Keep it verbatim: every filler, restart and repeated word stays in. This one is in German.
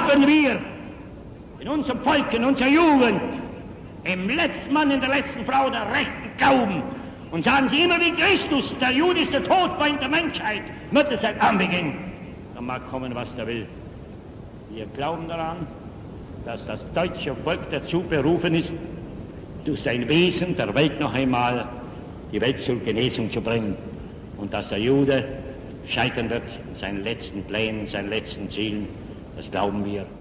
haben wir in unserem Volk, in unserer Jugend, im letzten Mann, in der letzten Frau, der rechten Glauben. Und sagen sie immer wie Christus, der Jude ist der Todfeind der Menschheit, wird es seit Anbeginn. Da mag kommen, was da will. Wir glauben daran, dass das deutsche Volk dazu berufen ist, durch sein Wesen der Welt noch einmal die Welt zur Genesung zu bringen. Und dass der Jude scheitern wird in seinen letzten Plänen, in seinen letzten Zielen, das glauben wir.